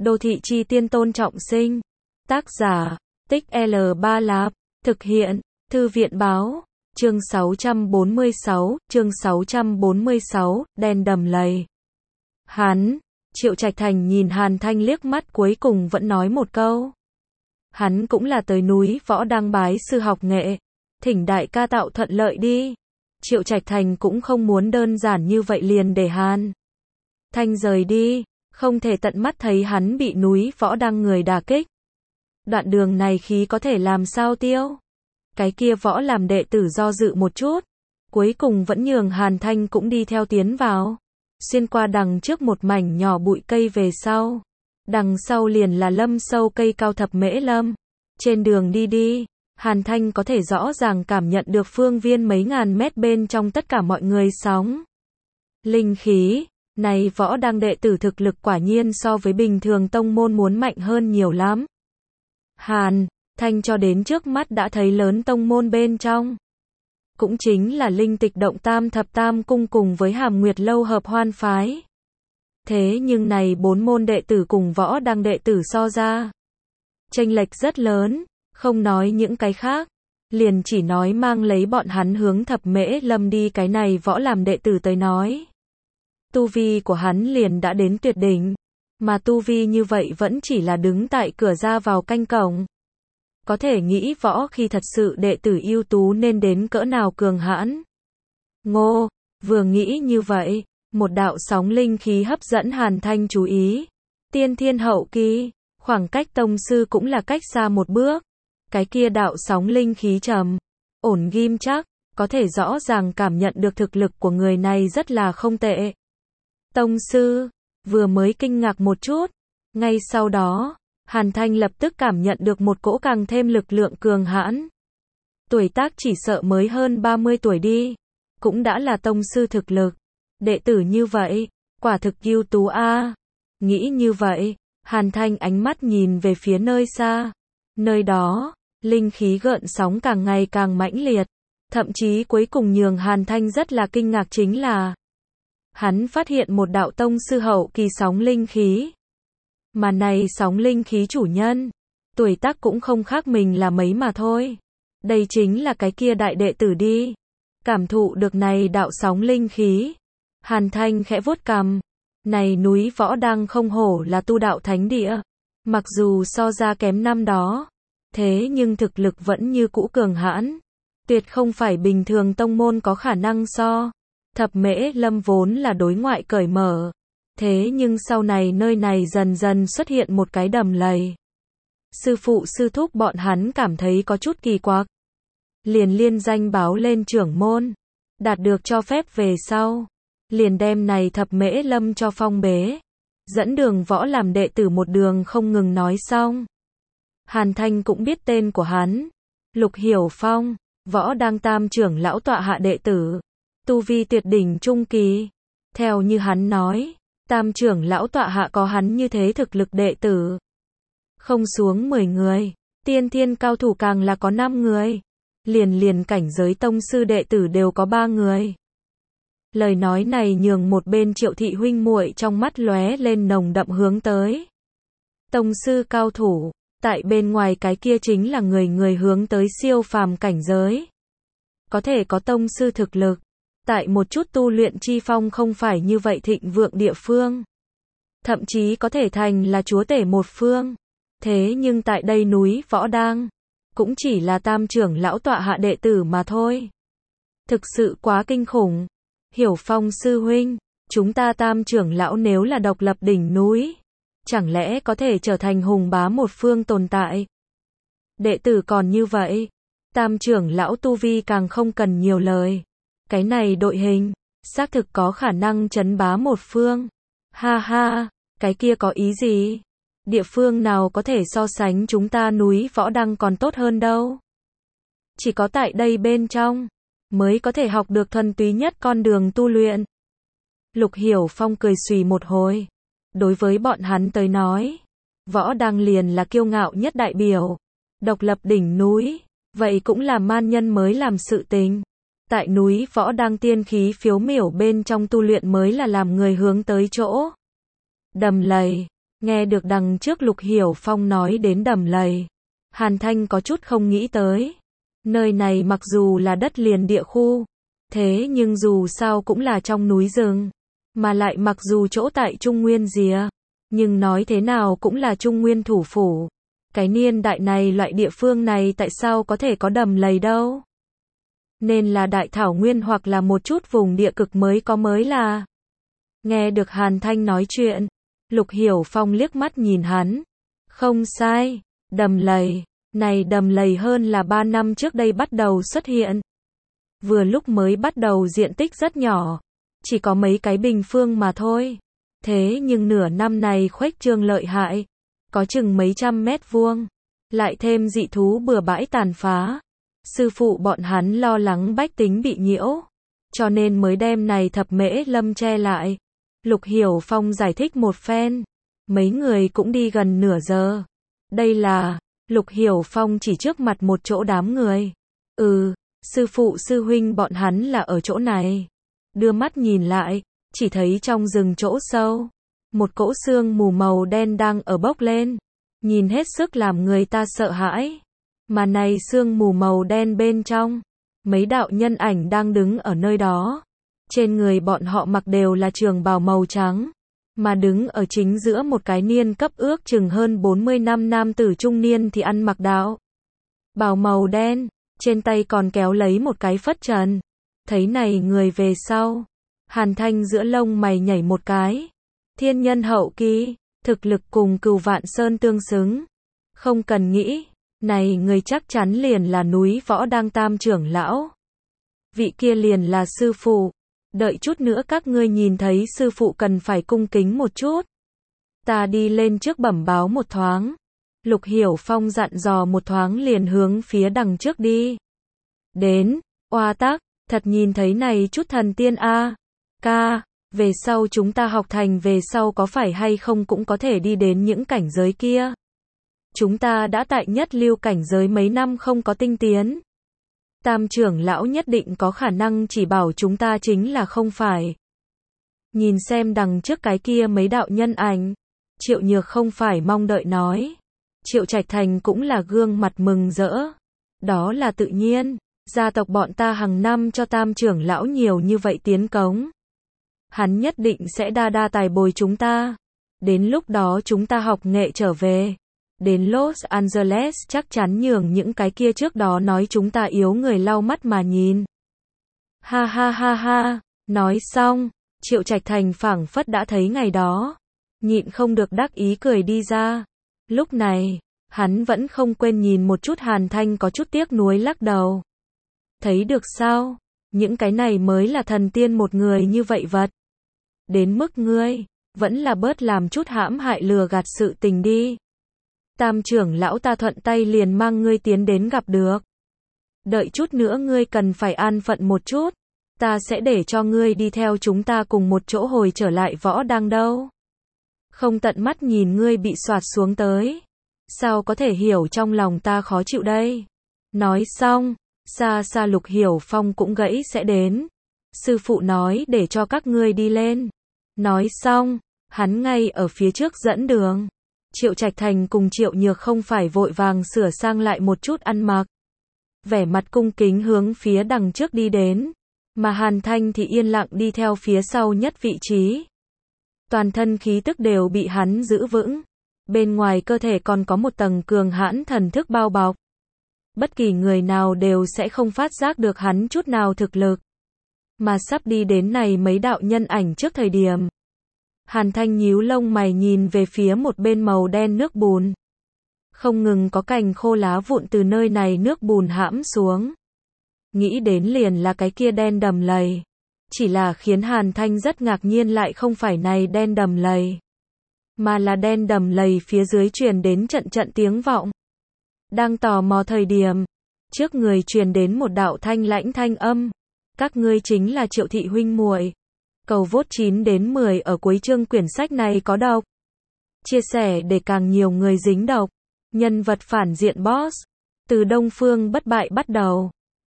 Đô thị chi tiên Tôn Trọng Sinh. Tác giả, Tích L3 Lạp. Thực hiện, Thư viện báo. Chương 646, đen đầm lầy. Triệu Trạch Thành nhìn Hàn Thanh liếc mắt cuối cùng vẫn nói một câu. Hắn cũng là tới núi Võ Đăng bái sư học nghệ. Thỉnh đại ca tạo thuận lợi đi. Triệu Trạch Thành cũng không muốn đơn giản như vậy liền để Hàn Thanh rời đi, không thể tận mắt thấy hắn bị núi Võ Đăng người đả kích. Đoạn đường này khí có thể làm sao tiêu. Cái kia võ làm đệ tử do dự một chút, cuối cùng vẫn nhường Hàn Thanh cũng đi theo tiến vào. Xuyên qua đằng trước một mảnh nhỏ bụi cây về sau. Đằng sau liền là lâm sâu cây cao thập mễ lâm. Trên đường đi, Hàn Thanh có thể rõ ràng cảm nhận được phương viên mấy ngàn mét bên trong tất cả mọi người sóng linh khí. Này Võ Đăng đệ tử thực lực quả nhiên so với bình thường tông môn muốn mạnh hơn nhiều lắm. Hàn Thanh cho đến trước mắt đã thấy lớn tông môn bên trong. Cũng chính là Linh Tịch Động Tam Thập Tam Cung cùng với Hàm Nguyệt Lâu Hợp Hoan Phái. Thế nhưng này 4 môn đệ tử cùng Võ Đăng đệ tử so ra, chênh lệch rất lớn, không nói những cái khác, liền chỉ nói mang lấy bọn hắn hướng Thập Mễ Lâm đi cái này võ làm đệ tử tới nói. Tu vi của hắn liền đã đến tuyệt đỉnh, mà tu vi như vậy vẫn chỉ là đứng tại cửa ra vào canh cổng. Có thể nghĩ võ khi thật sự đệ tử ưu tú nên đến cỡ nào cường hãn. Vừa nghĩ như vậy, một đạo sóng linh khí hấp dẫn Hàn Thanh chú ý. Tiên thiên hậu kỳ, khoảng cách tông sư cũng là cách xa một bước. Cái kia đạo sóng linh khí trầm ổn ghim chắc, có thể rõ ràng cảm nhận được thực lực của người này rất là không tệ. Tông sư, vừa mới kinh ngạc một chút, ngay sau đó, Hàn Thanh lập tức cảm nhận được một cỗ càng thêm lực lượng cường hãn. Tuổi tác chỉ sợ mới hơn 30 tuổi đi, cũng đã là tông sư thực lực. Đệ tử như vậy, quả thực ưu tú a. Nghĩ như vậy, Hàn Thanh ánh mắt nhìn về phía nơi xa. Nơi đó, linh khí gợn sóng càng ngày càng mãnh liệt. Thậm chí cuối cùng nhường Hàn Thanh rất là kinh ngạc chính là hắn phát hiện một đạo tông sư hậu kỳ sóng linh khí. Mà này sóng linh khí chủ nhân, tuổi tác cũng không khác mình là mấy mà thôi. Đây chính là cái kia đại đệ tử đi. Cảm thụ được này đạo sóng linh khí, Hàn Thanh khẽ vuốt cằm. Này núi Võ Đăng không hổ là tu đạo thánh địa. Mặc dù so ra kém năm đó, thế nhưng thực lực vẫn như cũ cường hãn. Tuyệt không phải bình thường tông môn có khả năng so. Thập Mễ Lâm vốn là đối ngoại cởi mở. Thế nhưng sau này nơi này dần dần xuất hiện một cái đầm lầy. Sư phụ sư thúc bọn hắn cảm thấy có chút kỳ quặc. Liền liên danh báo lên trưởng môn. Đạt được cho phép về sau. Liền đem này Thập Mễ Lâm cho phong bế. Dẫn đường võ làm đệ tử một đường không ngừng nói xong. Hàn Thanh cũng biết tên của hắn. Lục Hiểu Phong, Võ Đăng tam trưởng lão tọa hạ đệ tử. Tu vi tuyệt đỉnh trung kỳ. Theo như hắn nói, tam trưởng lão tọa hạ có hắn như thế thực lực đệ tử. Không xuống 10 người, tiên thiên cao thủ càng là có 5 người. Liền cảnh giới tông sư đệ tử đều có 3 người. Lời nói này nhường một bên Triệu thị huynh muội trong mắt lóe lên nồng đậm hướng tới. Tông sư cao thủ, tại bên ngoài cái kia chính là người hướng tới siêu phàm cảnh giới. Có thể có tông sư thực lực. Tại một chút tu luyện chi phong không phải như vậy thịnh vượng địa phương. Thậm chí có thể thành là chúa tể một phương. Thế nhưng tại đây núi Võ Đăng, cũng chỉ là tam trưởng lão tọa hạ đệ tử mà thôi. Thực sự quá kinh khủng. Hiểu Phong sư huynh, chúng ta tam trưởng lão nếu là độc lập đỉnh núi, chẳng lẽ có thể trở thành hùng bá một phương tồn tại. Đệ tử còn như vậy, tam trưởng lão tu vi càng không cần nhiều lời. Cái này đội hình, xác thực có khả năng trấn bá một phương. Ha ha, cái kia có ý gì? Địa phương nào có thể so sánh chúng ta núi Võ Đăng còn tốt hơn đâu. Chỉ có tại đây bên trong, mới có thể học được thuần túy nhất con đường tu luyện. Lục Hiểu Phong cười xùy một hồi. Đối với bọn hắn tới nói, Võ Đăng liền là kiêu ngạo nhất đại biểu. Độc lập đỉnh núi, vậy cũng là man nhân mới làm sự tình. Tại núi Võ Đăng tiên khí phiếu miểu bên trong tu luyện mới là làm người hướng tới chỗ đầm lầy. Nghe được đằng trước Lục Hiểu Phong nói đến đầm lầy, Hàn Thanh có chút không nghĩ tới. Nơi này mặc dù là đất liền địa khu, thế nhưng dù sao cũng là trong núi rừng, mà lại mặc dù chỗ tại Trung Nguyên rìa, nhưng nói thế nào cũng là Trung Nguyên thủ phủ. Cái niên đại này loại địa phương này tại sao có thể có đầm lầy đâu? Nên là đại thảo nguyên hoặc là một chút vùng địa cực mới có mới là. Nghe được Hàn Thanh nói chuyện, Lục Hiểu Phong liếc mắt nhìn hắn. Không sai, đầm lầy. Này đầm lầy hơn là 3 năm trước đây bắt đầu xuất hiện. Vừa lúc mới bắt đầu diện tích rất nhỏ, chỉ có mấy cái bình phương mà thôi. Thế nhưng nửa năm này khuếch trương lợi hại, có chừng mấy trăm mét vuông, lại thêm dị thú bừa bãi tàn phá. Sư phụ bọn hắn lo lắng bách tính bị nhiễu, cho nên mới đem này thập mễ lâm che lại. Lục Hiểu Phong giải thích một phen, mấy người cũng đi gần nửa giờ. Đây là, Lục Hiểu Phong chỉ trước mặt một chỗ đám người. Sư phụ sư huynh bọn hắn là ở chỗ này. Đưa mắt nhìn lại, chỉ thấy trong rừng chỗ sâu, một cỗ sương mù màu đen đang ở bốc lên, nhìn hết sức làm người ta sợ hãi. Mà này sương mù màu đen bên trong, mấy đạo nhân ảnh đang đứng ở nơi đó. Trên người bọn họ mặc đều là trường bào màu trắng, mà đứng ở chính giữa một cái niên cấp ước chừng hơn 40 năm nam tử trung niên thì ăn mặc đạo bào màu đen, trên tay còn kéo lấy một cái phất trần. Thấy này người về sau, Hàn Thanh giữa lông mày nhảy một cái. Thiên nhân hậu kỳ, thực lực cùng Cửu Vạn Sơn tương xứng. Không cần nghĩ, này người chắc chắn liền là núi Võ Đang Tam trưởng lão. Vị kia liền là sư phụ. Đợi chút nữa các ngươi nhìn thấy sư phụ cần phải cung kính một chút. Ta đi lên trước bẩm báo một thoáng. Lục Hiểu Phong dặn dò một thoáng liền hướng phía đằng trước đi. Đến, oa tác, thật nhìn thấy này chút thần tiên a. Ca, về sau chúng ta học thành về sau có phải hay không cũng có thể đi đến những cảnh giới kia. Chúng ta đã tại nhất lưu cảnh giới mấy năm không có tinh tiến. Tam trưởng lão nhất định có khả năng chỉ bảo chúng ta chính là không phải. Nhìn xem đằng trước cái kia mấy đạo nhân ảnh, Triệu Nhược không phải mong đợi nói. Triệu Trạch Thành cũng là gương mặt mừng rỡ. Đó là tự nhiên, gia tộc bọn ta hàng năm cho tam trưởng lão nhiều như vậy tiến cống. Hắn nhất định sẽ đa tài bồi chúng ta. Đến lúc đó chúng ta học nghệ trở về. Đến Los Angeles chắc chắn nhường những cái kia trước đó nói chúng ta yếu người lau mắt mà nhìn. Ha ha ha ha, nói xong, Triệu Trạch Thành phảng phất đã thấy ngày đó. Nhịn không được đắc ý cười đi ra. Lúc này, hắn vẫn không quên nhìn một chút Hàn Thanh có chút tiếc nuối lắc đầu. Thấy được sao, những cái này mới là thần tiên một người như vậy vật. Đến mức ngươi, vẫn là bớt làm chút hãm hại lừa gạt sự tình đi. Tam trưởng lão ta thuận tay liền mang ngươi tiến đến gặp được. Đợi chút nữa ngươi cần phải an phận một chút. Ta sẽ để cho ngươi đi theo chúng ta cùng một chỗ hồi trở lại Võ Đang đâu. Không tận mắt nhìn ngươi bị soạt xuống tới. Sao có thể hiểu trong lòng ta khó chịu đây. Nói xong, xa xa Lục Hiểu Phong cũng gãy sẽ đến. Sư phụ nói để cho các ngươi đi lên. Nói xong, hắn ngay ở phía trước dẫn đường. Triệu Trạch Thành cùng Triệu Nhược không phải vội vàng sửa sang lại một chút ăn mặc. Vẻ mặt cung kính hướng phía đằng trước đi đến. Mà Hàn Thanh thì yên lặng đi theo phía sau nhất vị trí. Toàn thân khí tức đều bị hắn giữ vững. Bên ngoài cơ thể còn có một tầng cường hãn thần thức bao bọc. Bất kỳ người nào đều sẽ không phát giác được hắn chút nào thực lực. Mà sắp đi đến này mấy đạo nhân ảnh trước thời điểm. Hàn Thanh nhíu lông mày nhìn về phía một bên màu đen nước bùn. Không ngừng có cành khô lá vụn từ nơi này nước bùn hãm xuống. Nghĩ đến liền là cái kia đen đầm lầy. Chỉ là khiến Hàn Thanh rất ngạc nhiên lại không phải này đen đầm lầy. Mà là đen đầm lầy phía dưới truyền đến trận tiếng vọng. Đang tò mò thời điểm. Trước người truyền đến một đạo thanh lãnh thanh âm. Các ngươi chính là Triệu thị huynh muội. Cầu vote 9 đến 10 ở cuối chương quyển sách này có đọc. Chia sẻ để càng nhiều người dính đọc. Nhân vật phản diện boss. Từ Đông Phương Bất Bại bắt đầu.